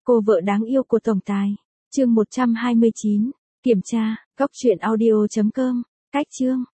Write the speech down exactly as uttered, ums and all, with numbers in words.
Cô vợ đáng yêu của tổng tài. Chương một trăm hai mươi chín. Kiểm tra, góc truyện audio chấm com. Cách chương